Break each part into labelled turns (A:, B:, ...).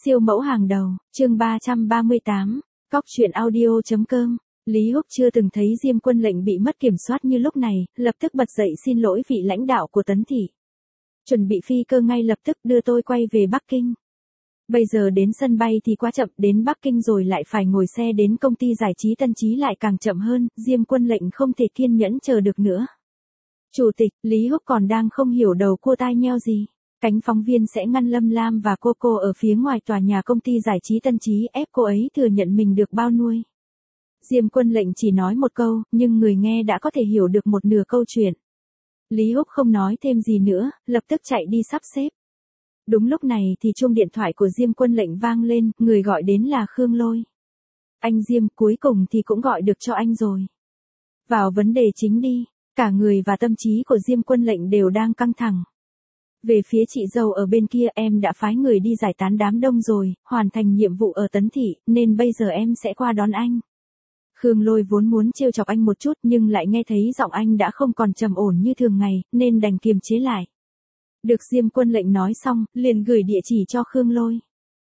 A: Siêu mẫu hàng đầu, chương 338, cóc truyện audio.com. Lý Húc chưa từng thấy Diêm Quân Lệnh bị mất kiểm soát như lúc này, lập tức bật dậy xin lỗi vị lãnh đạo của Tấn Thị. Chuẩn bị phi cơ ngay lập tức đưa tôi quay về Bắc Kinh. Bây giờ đến sân bay thì quá chậm, đến Bắc Kinh rồi lại phải ngồi xe đến công ty giải trí Tân Chí lại càng chậm hơn, Diêm Quân Lệnh không thể kiên nhẫn chờ được nữa. Chủ tịch, Lý Húc còn đang không hiểu đầu cua tai nheo gì. Cánh phóng viên sẽ ngăn Lâm Lam và cô ở phía ngoài tòa nhà công ty giải trí Tân Chí ép cô ấy thừa nhận mình được bao nuôi. Diêm Quân Lệnh chỉ nói một câu, nhưng người nghe đã có thể hiểu được một nửa câu chuyện. Lý Húc không nói thêm gì nữa, lập tức chạy đi sắp xếp. Đúng lúc này thì chuông điện thoại của Diêm Quân Lệnh vang lên, người gọi đến là Khương Lôi. Anh Diêm, cuối cùng thì cũng gọi được cho anh rồi. Vào vấn đề chính đi, cả người và tâm trí của Diêm Quân Lệnh đều đang căng thẳng. Về phía chị dâu ở bên kia, em đã phái người đi giải tán đám đông rồi, hoàn thành nhiệm vụ ở Tấn Thị, nên bây giờ em sẽ qua đón anh. Khương Lôi vốn muốn trêu chọc anh một chút nhưng lại nghe thấy giọng anh đã không còn trầm ổn như thường ngày, nên đành kiềm chế lại. Được Diêm Quân Lệnh nói xong, liền gửi địa chỉ cho Khương Lôi.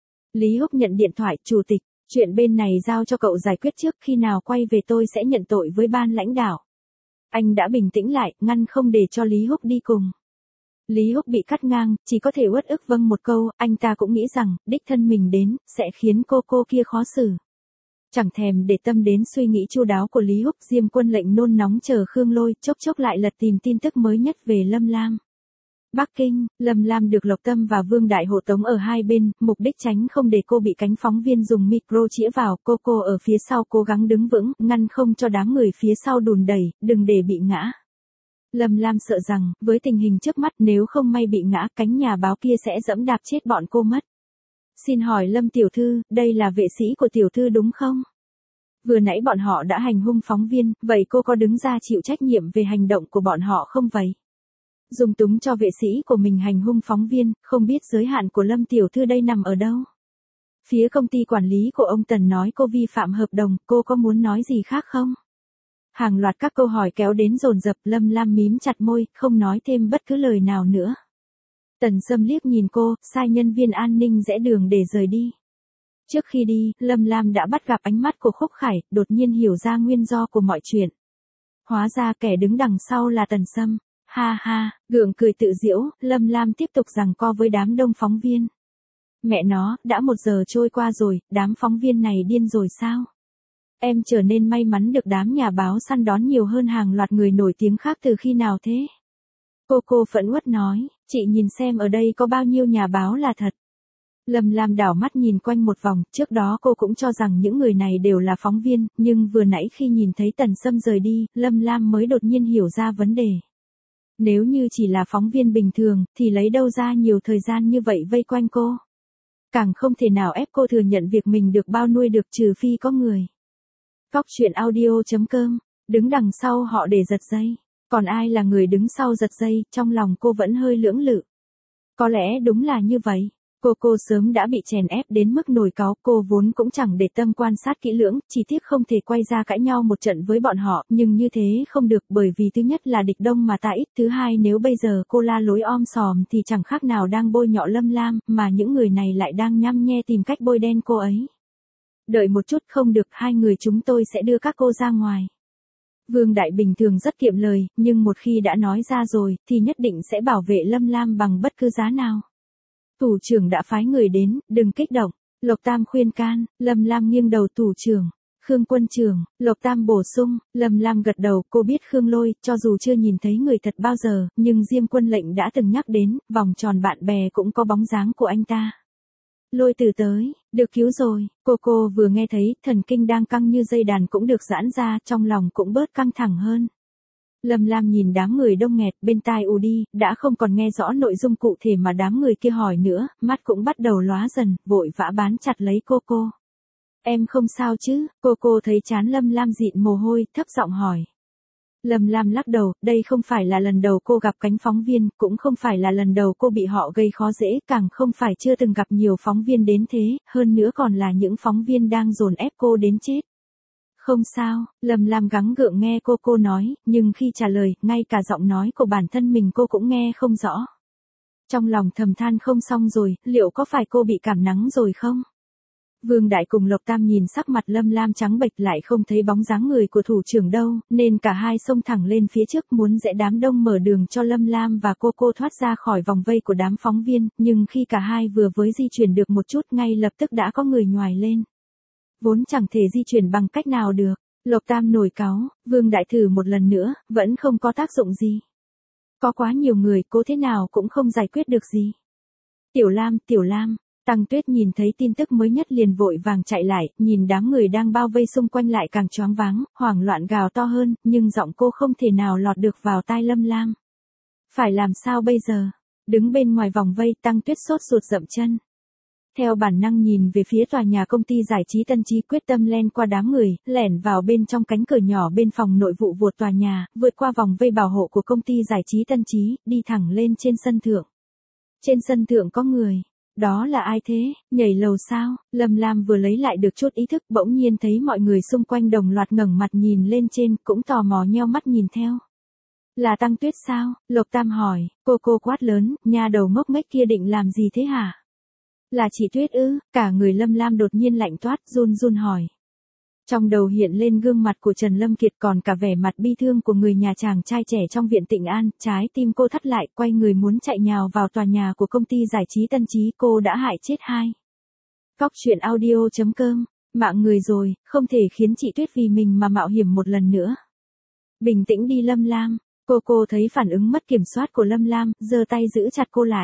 A: Lý Húc nhận điện thoại, chủ tịch, chuyện bên này giao cho cậu giải quyết trước, khi nào quay về tôi sẽ nhận tội với ban lãnh đạo. Anh đã bình tĩnh lại, ngăn không để cho Lý Húc đi cùng. Lý Húc bị cắt ngang, chỉ có thể uất ức vâng một câu, anh ta cũng nghĩ rằng, đích thân mình đến, sẽ khiến cô kia khó xử. Chẳng thèm để tâm đến suy nghĩ chu đáo của Lý Húc, Diêm Quân Lệnh nôn nóng chờ Khương Lôi, chốc lại lật tìm tin tức mới nhất về Lâm Lam. Bắc Kinh, Lâm Lam được Lộc Tâm và Vương Đại hộ tống ở hai bên, mục đích tránh không để cô bị cánh phóng viên dùng micro chĩa vào, cô ở phía sau cố gắng đứng vững, ngăn không cho đám người phía sau đùn đẩy, đừng để bị ngã. Lâm Lam sợ rằng, với tình hình trước mắt nếu không may bị ngã, cánh nhà báo kia sẽ dẫm đạp chết bọn cô mất. Xin hỏi Lâm tiểu thư, đây là vệ sĩ của tiểu thư đúng không? Vừa nãy bọn họ đã hành hung phóng viên, vậy cô có đứng ra chịu trách nhiệm về hành động của bọn họ không vậy? Dùng túng cho vệ sĩ của mình hành hung phóng viên, không biết giới hạn của Lâm tiểu thư đây nằm ở đâu? Phía công ty quản lý của ông Tần nói cô vi phạm hợp đồng, cô có muốn nói gì khác không? Hàng loạt các câu hỏi kéo đến dồn dập, Lâm Lam mím chặt môi, không nói thêm bất cứ lời nào nữa. Tần Sâm liếc nhìn cô, sai nhân viên an ninh rẽ đường để rời đi. Trước khi đi, Lâm Lam đã bắt gặp ánh mắt của Khúc Khải, đột nhiên hiểu ra nguyên do của mọi chuyện. Hóa ra kẻ đứng đằng sau là Tần Sâm. Ha ha, gượng cười tự giễu, Lâm Lam tiếp tục giằng co với đám đông phóng viên. Mẹ nó, đã 1 giờ trôi qua rồi, đám phóng viên này điên rồi sao? Em trở nên may mắn được đám nhà báo săn đón nhiều hơn hàng loạt người nổi tiếng khác từ khi nào thế? Cô phẫn uất nói, chị nhìn xem ở đây có bao nhiêu nhà báo là thật. Lâm Lam đảo mắt nhìn quanh một vòng, trước đó cô cũng cho rằng những người này đều là phóng viên, nhưng vừa nãy khi nhìn thấy Tần Sâm rời đi, Lâm Lam mới đột nhiên hiểu ra vấn đề. Nếu như chỉ là phóng viên bình thường, thì lấy đâu ra nhiều thời gian như vậy vây quanh cô. Càng không thể nào ép cô thừa nhận việc mình được bao nuôi được, trừ phi có người. Cóc truyện audio.com, đứng đằng sau họ để giật dây. Còn ai là người đứng sau giật dây, trong lòng cô vẫn hơi lưỡng lự. Có lẽ đúng là như vậy. Cô sớm đã bị chèn ép đến mức nổi cáu, cô vốn cũng chẳng để tâm quan sát kỹ lưỡng, chỉ tiếc không thể quay ra cãi nhau một trận với bọn họ, nhưng như thế không được, bởi vì thứ nhất là địch đông mà ta ít, thứ hai nếu bây giờ cô la lối om sòm thì chẳng khác nào đang bôi nhọ Lâm Lam, mà những người này lại đang nhăm nhe tìm cách bôi đen cô ấy. Đợi một chút, không được, hai người chúng tôi sẽ đưa các cô ra ngoài. Vương Đại bình thường rất kiệm lời, nhưng một khi đã nói ra rồi, thì nhất định sẽ bảo vệ Lâm Lam bằng bất cứ giá nào. Thủ trưởng đã phái người đến, đừng kích động. Lộc Tam khuyên can, Lâm Lam nghiêng đầu thủ trưởng. Khương quân trưởng, Lộc Tam bổ sung, Lâm Lam gật đầu, cô biết Khương Lôi, cho dù chưa nhìn thấy người thật bao giờ, nhưng Diêm Quân Lệnh đã từng nhắc đến, vòng tròn bạn bè cũng có bóng dáng của anh ta. Lôi từ tới, được cứu rồi, cô vừa nghe thấy, thần kinh đang căng như dây đàn cũng được giãn ra, trong lòng cũng bớt căng thẳng hơn. Lâm Lam nhìn đám người đông nghẹt, bên tai ù đi, đã không còn nghe rõ nội dung cụ thể mà đám người kia hỏi nữa, mắt cũng bắt đầu lóa dần, vội vã bám chặt lấy cô. Em không sao chứ? Cô thấy trán Lâm Lam dịn mồ hôi, thấp giọng hỏi. Lâm Lam lắc đầu, đây không phải là lần đầu cô gặp cánh phóng viên, cũng không phải là lần đầu cô bị họ gây khó dễ, càng không phải chưa từng gặp nhiều phóng viên đến thế, hơn nữa còn là những phóng viên đang dồn ép cô đến chết. Không sao, Lâm Lam gắng gượng nghe cô nói, nhưng khi trả lời, ngay cả giọng nói của bản thân mình cô cũng nghe không rõ. Trong lòng thầm than không xong rồi, liệu có phải cô bị cảm nắng rồi không? Vương Đại cùng Lộc Tam nhìn sắc mặt Lâm Lam trắng bệch lại không thấy bóng dáng người của thủ trưởng đâu, nên cả hai xông thẳng lên phía trước muốn rẽ đám đông mở đường cho Lâm Lam và cô thoát ra khỏi vòng vây của đám phóng viên, nhưng khi cả hai vừa với di chuyển được một chút ngay lập tức đã có người nhoài lên. Vốn chẳng thể di chuyển bằng cách nào được, Lộc Tam nổi cáu, Vương Đại thử một lần nữa, vẫn không có tác dụng gì. Có quá nhiều người, cố thế nào cũng không giải quyết được gì. Tiểu Lam, Tăng Tuyết nhìn thấy tin tức mới nhất liền vội vàng chạy lại, nhìn đám người đang bao vây xung quanh lại càng choáng váng, hoảng loạn gào to hơn, nhưng giọng cô không thể nào lọt được vào tai Lâm Lam. Phải làm sao bây giờ? Đứng bên ngoài vòng vây, Tăng Tuyết sốt ruột dậm chân. Theo bản năng nhìn về phía tòa nhà công ty giải trí Tân Chí, quyết tâm len qua đám người, lẻn vào bên trong cánh cửa nhỏ bên phòng nội vụ vụt tòa nhà, vượt qua vòng vây bảo hộ của công ty giải trí Tân Chí, đi thẳng lên trên sân thượng. Trên sân thượng có người. Đó là ai thế, nhảy lầu sao? Lâm Lam vừa lấy lại được chút ý thức bỗng nhiên thấy mọi người xung quanh đồng loạt ngẩng mặt nhìn lên trên, cũng tò mò nheo mắt nhìn theo. Là Tăng Tuyết sao? Lộc Tam hỏi, cô quát lớn, nhà đầu ngốc nghếch kia định làm gì thế hả? Là chị Tuyết ư? Cả người Lâm Lam đột nhiên lạnh toát, run hỏi. Trong đầu hiện lên gương mặt của Trần Lâm Kiệt còn cả vẻ mặt bi thương của người nhà chàng trai trẻ trong viện Tịnh An, trái tim cô thắt lại, quay người muốn chạy nhào vào tòa nhà của công ty giải trí Tân Chí, cô đã hại chết hai. Cóc truyện audio.com, mạng người rồi, không thể khiến chị Tuyết vì mình mà mạo hiểm một lần nữa. Bình tĩnh đi Lâm Lam, cô thấy phản ứng mất kiểm soát của Lâm Lam, giơ tay giữ chặt cô lại.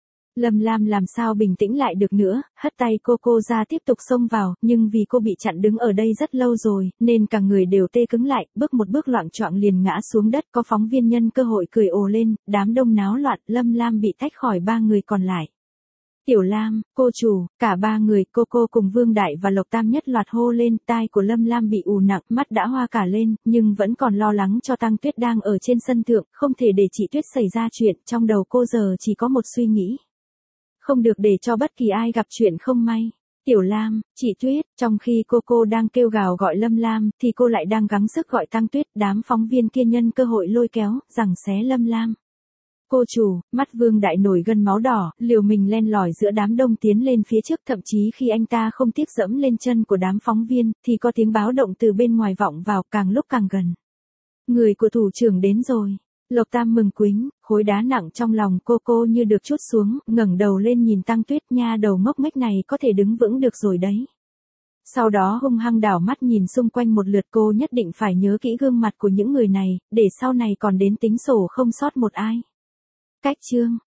A: Lâm Lam làm sao bình tĩnh lại được nữa, hất tay cô ra tiếp tục xông vào, nhưng vì cô bị chặn đứng ở đây rất lâu rồi, nên cả người đều tê cứng lại, bước một bước loạng choạng liền ngã xuống đất. Có phóng viên nhân cơ hội cười ồ lên, đám đông náo loạn, Lâm Lam bị tách khỏi ba người còn lại. Tiểu Lam, cô chủ, cả ba người, cô cùng Vương Đại và Lộc Tam nhất loạt hô lên, tai của Lâm Lam bị ù nặng, mắt đã hoa cả lên, nhưng vẫn còn lo lắng cho Tăng Tuyết đang ở trên sân thượng, không thể để chị Tuyết xảy ra chuyện, trong đầu cô giờ chỉ có một suy nghĩ. Không được để cho bất kỳ ai gặp chuyện không may. Tiểu Lam, chị Tuyết, trong khi cô đang kêu gào gọi Lâm Lam, thì cô lại đang gắng sức gọi Tăng Tuyết, đám phóng viên kia nhân cơ hội lôi kéo, giằng xé Lâm Lam. Cô chủ, mắt Vương Đại nổi gân máu đỏ, liều mình len lỏi giữa đám đông tiến lên phía trước, thậm chí khi anh ta không tiếc dẫm lên chân của đám phóng viên, thì có tiếng báo động từ bên ngoài vọng vào, càng lúc càng gần. Người của thủ trưởng đến rồi. Lộc Tam mừng quính, khối đá nặng trong lòng cô như được trút xuống, ngẩng đầu lên nhìn Tăng Tuyết, nha đầu ngốc nghếch này có thể đứng vững được rồi đấy. Sau đó hung hăng đảo mắt nhìn xung quanh một lượt, cô nhất định phải nhớ kỹ gương mặt của những người này, để sau này còn đến tính sổ không sót một ai. Cách chương